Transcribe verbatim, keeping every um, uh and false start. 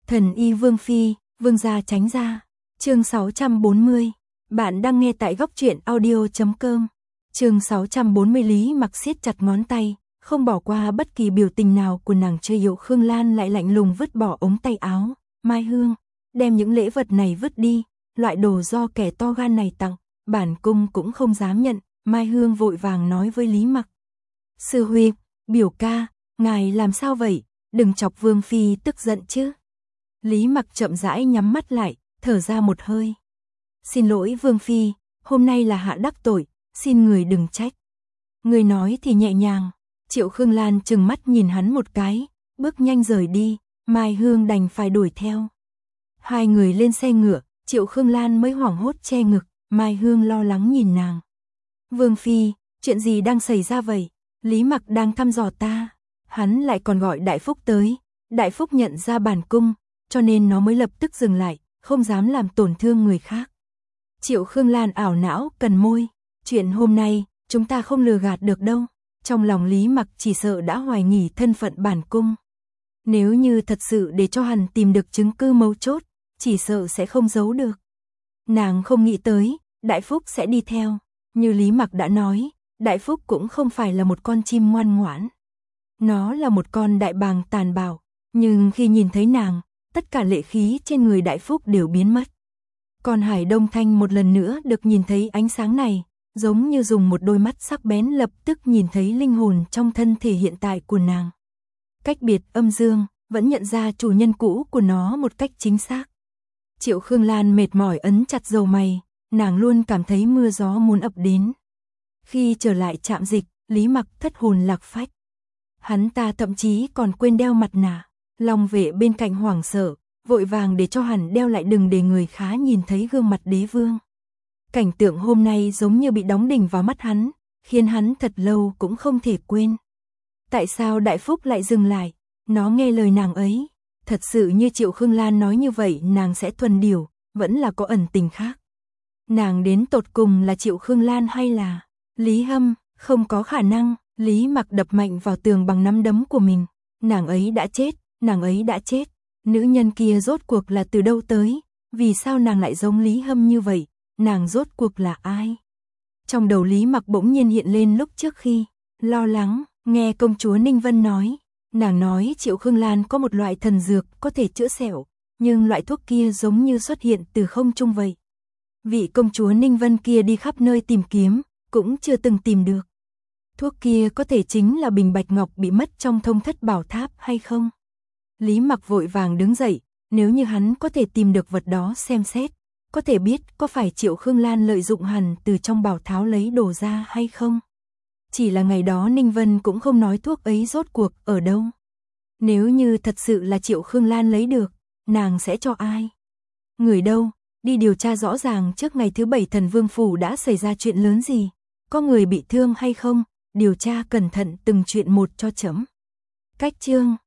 Thần y Vương Phi, Vương gia tránh ra. Chương sáu trăm bốn mươi. Bạn đang nghe tại góc truyện audio chấm com. Chương sáu trăm bốn mươi. Lý Mặc siết chặt ngón tay, không bỏ qua bất kỳ biểu tình nào của nàng. Triệu Khương Lan lại lạnh lùng vứt bỏ ống tay áo. Mai Hương, đem những lễ vật này vứt đi, loại đồ do kẻ to gan này tặng, bản cung cũng không dám nhận. Mai Hương vội vàng nói với Lý Mặc. Sư huynh, biểu ca, ngài làm sao vậy, đừng chọc Vương Phi tức giận chứ. Lý Mặc chậm rãi nhắm mắt lại, thở ra một hơi. Xin lỗi Vương Phi, hôm nay là hạ đắc tội, xin người đừng trách. Người nói thì nhẹ nhàng. Triệu Khương Lan trừng mắt nhìn hắn một cái, bước nhanh rời đi. Mai Hương đành phải đuổi theo. Hai người lên xe ngựa, Triệu Khương Lan mới hoảng hốt che ngực. Mai Hương lo lắng nhìn nàng. Vương Phi, chuyện gì đang xảy ra vậy? Lý Mặc đang thăm dò ta. Hắn lại còn gọi Đại Phúc tới. Đại Phúc nhận ra bản cung, cho nên nó mới lập tức dừng lại, không dám làm tổn thương người khác. Triệu Khương Lan ảo não cần môi. Chuyện hôm nay, chúng ta không lừa gạt được đâu. Trong lòng Lý Mặc chỉ sợ đã hoài nghi thân phận bản cung. Nếu như thật sự để cho hắn tìm được chứng cứ mấu chốt, chỉ sợ sẽ không giấu được. Nàng không nghĩ tới, Đại Phúc sẽ đi theo. Như Lý Mặc đã nói, Đại Phúc cũng không phải là một con chim ngoan ngoãn. Nó là một con đại bàng tàn bạo. Nhưng khi nhìn thấy nàng, tất cả lệ khí trên người Đại Phúc đều biến mất. Còn Hải Đông Thanh một lần nữa được nhìn thấy ánh sáng này, giống như dùng một đôi mắt sắc bén lập tức nhìn thấy linh hồn trong thân thể hiện tại của nàng. Cách biệt âm dương, vẫn nhận ra chủ nhân cũ của nó một cách chính xác. Triệu Khương Lan mệt mỏi ấn chặt râu mày, nàng luôn cảm thấy mưa gió muốn ập đến. Khi trở lại trạm dịch, Lý Mặc thất hồn lạc phách. Hắn ta thậm chí còn quên đeo mặt nạ. Long Vệ bên cạnh hoảng sợ, vội vàng để cho hắn đeo lại đừng để người khá nhìn thấy gương mặt đế vương. Cảnh tượng hôm nay giống như bị đóng đinh vào mắt hắn, khiến hắn thật lâu cũng không thể quên. Tại sao Đại Phúc lại dừng lại? Nó nghe lời nàng ấy. Thật sự như Triệu Khương Lan nói như vậy, nàng sẽ thuần điều, vẫn là có ẩn tình khác. Nàng đến tột cùng là Triệu Khương Lan hay là Lý Hâm? Không có khả năng. Lý Mặc đập mạnh vào tường bằng nắm đấm của mình. Nàng ấy đã chết, nàng ấy đã chết. Nữ nhân kia rốt cuộc là từ đâu tới? Vì sao nàng lại giống Lý Hâm như vậy? Nàng rốt cuộc là ai? Trong đầu Lý Mặc bỗng nhiên hiện lên lúc trước khi lo lắng, nghe công chúa Ninh Vân nói. Nàng nói Triệu Khương Lan có một loại thần dược có thể chữa sẹo, nhưng loại thuốc kia giống như xuất hiện từ không trung vậy. Vị công chúa Ninh Vân kia đi khắp nơi tìm kiếm, cũng chưa từng tìm được. Thuốc kia có thể chính là bình bạch ngọc bị mất trong Thông Thất Bảo Tháp hay không? Lý Mặc vội vàng đứng dậy, nếu như hắn có thể tìm được vật đó xem xét, có thể biết có phải Triệu Khương Lan lợi dụng hắn từ trong bảo tháo lấy đồ ra hay không. Chỉ là ngày đó Ninh Vân cũng không nói thuốc ấy rốt cuộc ở đâu. Nếu như thật sự là Triệu Khương Lan lấy được, nàng sẽ cho ai? Người đâu? Đi điều tra rõ ràng trước ngày thứ bảy Thần Vương Phủ đã xảy ra chuyện lớn gì? Có người bị thương hay không? Điều tra cẩn thận từng chuyện một cho chấm. Cách chương